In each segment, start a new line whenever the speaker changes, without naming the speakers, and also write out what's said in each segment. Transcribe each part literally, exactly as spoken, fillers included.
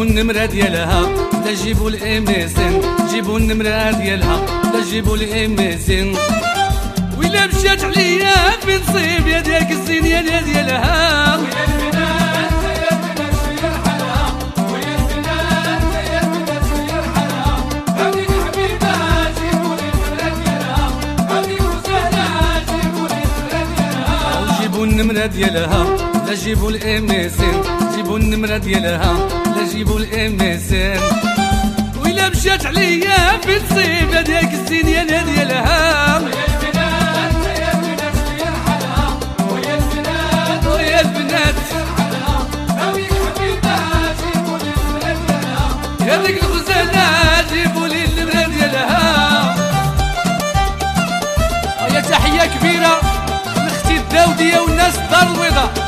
جيبوا النمرة ديالها لا جيبوا الاميسن، جيبوا النمرة ديالها لا جيبوا الاميسن. وإلا مشات عليا في نصيب يا داك الزين يا ديالها، ويا البنات يا البنات شوية رحلها، ويا البنات يا البنات شوية رحلها. هذيك حبيبة جيبوا لي النمرة ديالها، هذيك وسهلة جيبوا لي النمرة ديالها. جيبوا النمرة ديالها لا جيبوا الاميسن، جيبوا النمرة ديالها لا جيبوا الاميسن. وإلا مشات عليا في نصيب يا داك الزين يا ديالها، ويا البنات يا البنات شوية رحلها، ويا البنات ويا البنات رحلها. هاويك حبيبة جيبوا لي النمرة ديالها، هاذيك الغزالة جيبوا لي النمرة ديالها. يا تحية كبيرة لختي الداودية والناس الدار البيضاء.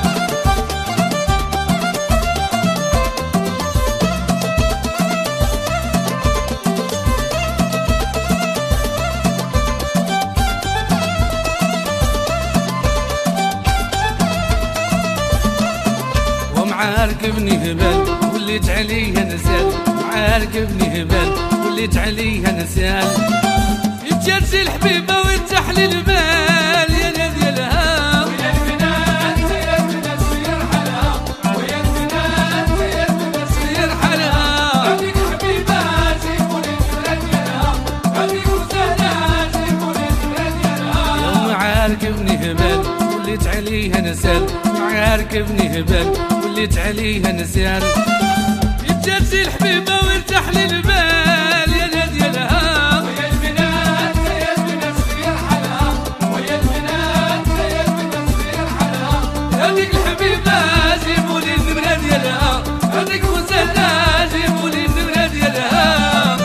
معاركبني هبال وليت عليها نسال، معاركبني هبال وليت عليها نسال. يتجرسي الحبيبة ويتحلي البال يا ديالها، ويا البنات يا البنات شوية رحلها، ويا البنات يا البنات شوية رحلها. هذيك حبيبة جيبوا لي النمرة ديالها، هذيك وسهلة جيبوا لي النمرة ديالها. يا معاركبني هبال وليت عليها نسال، معاركبني هبال وليت عليها نسيان. يتجرسي الحبيبة ويرتاح لي البال يا ديالها، ويا البنات يا البنات شوية رحلها، ويا البنات يا البنات شوية رحلها. هذيك الحبيبة جيبوا لي النمرة ديالها، هذيك وسهلة جيبوا لي النمرة ديالها.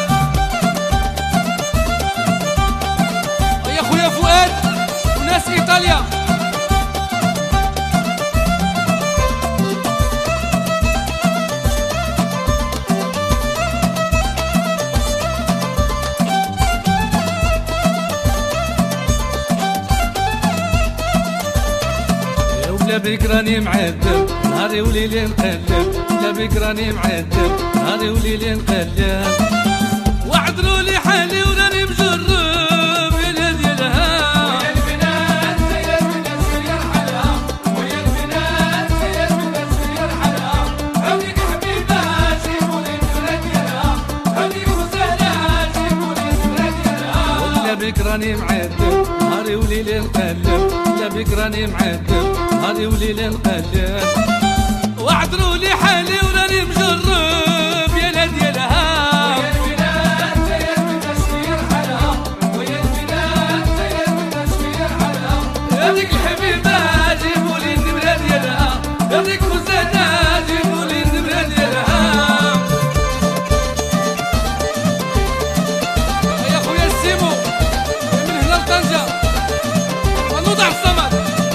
يا خويا فؤاد وناس ايطاليا. لا بك راني معذب نهاري وليلي نقلب، لا بك راني معذب نهاري وليلي نقلب. وعذروا لي حالي وراني مجرب يا ديالها، ويا البنات يا البنات شوية رحلها، ويا البنات يا البنات شوية رحلها. هاذيك حبيبة جيبوا لي النمرة ديالها، هاذيك وسهلة جيبوا لي النمرة ديالها. لا بك راني معذب نهاري وليلي نقلب، لا بك راني معذب نهاري وليلي نقلب. وعذروا لي حالي وراني مجرب يا ديالها، ويا البنات يا البنات شوية رحلها، ويا البنات يا البنات شوية رحلها. هذيك الحبيبة جيبوا لي النمرة ديالها، هذيك وسهلة جيبوا لي النمرة ديالها. يا خويا السيمو من هنا لطنجة ونوضع الصمد.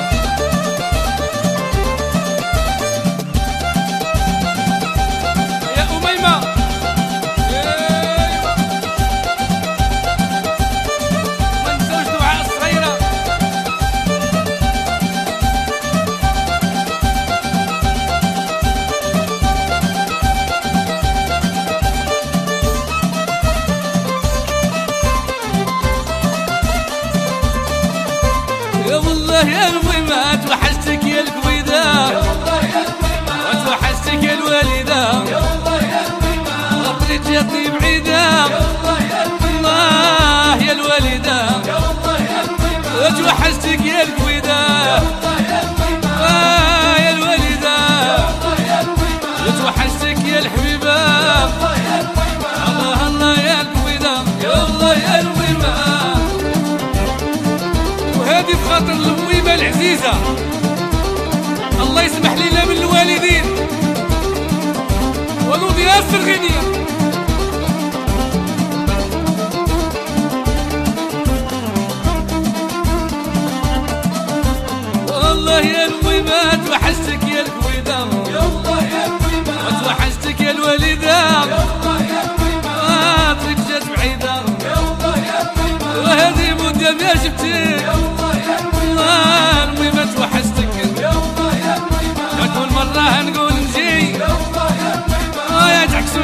يا والله يا الميمات وحشتك يا الكويدة، يا والله يا الميمات وحشتك يا الوالدة، يا والله يا الميمات خطري جاتني بعيدة، يا والله يا الميمات يا الوالدة، يا والله يا الميمات وحشتك يا الكويدة، يا والله يا الميمات يا الوالدة، يا والله يا الميمات وحشتك يا الحبيبة، يا والله يا الميمات الله الله يا الكويدة، يا والله يا الميمات. وهذه بخاطر المويمة العزيزة الله يسمح لنا من الوالدين ولود ياسر غنية. والله يا المويمات وحشتك يا الكويدة، يا والله يا المويمات وحشتك يا الوالدة، يا والله يا المويمات طريق جات بعيدة، يا والله يا المويمات وهذه مدة ما شفتك، يا والله يا المويمات المويمات وحشتك، يا والله يا المويمات كل مرة نقول نجي، يا والله يا المويمات يا تعكس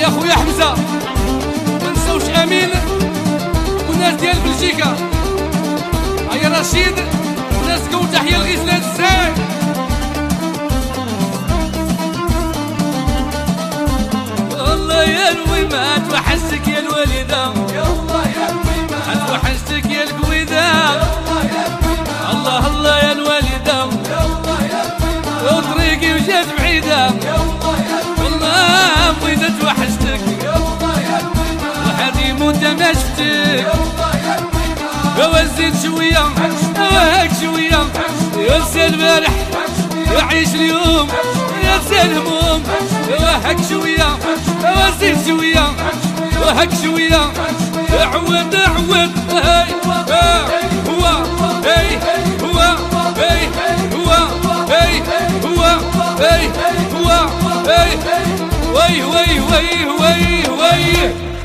يا خويا حمزه ما نساوش امين والناس ديال بلجيكا. هيا رشيد وناس كون تحيه لغزلان الزاي. والله يا الويمات وحشتك يا الوالده، يلا يا الويمات وحشتك يا القويده، الله الله يا الوالده، وطريقي وجات بعيده، والله بغيت توحشتك، وحدي مده ما شفتك، وزيد شويه وهاك شويه، ينسى البارح وعيش اليوم، ينسى الهموم وهاك شويه، وزيد شويه وهاك شويه، عود عود هاي هو هاي هو هاي هو هاي هو هاي هو هاي وي وي وي وي وي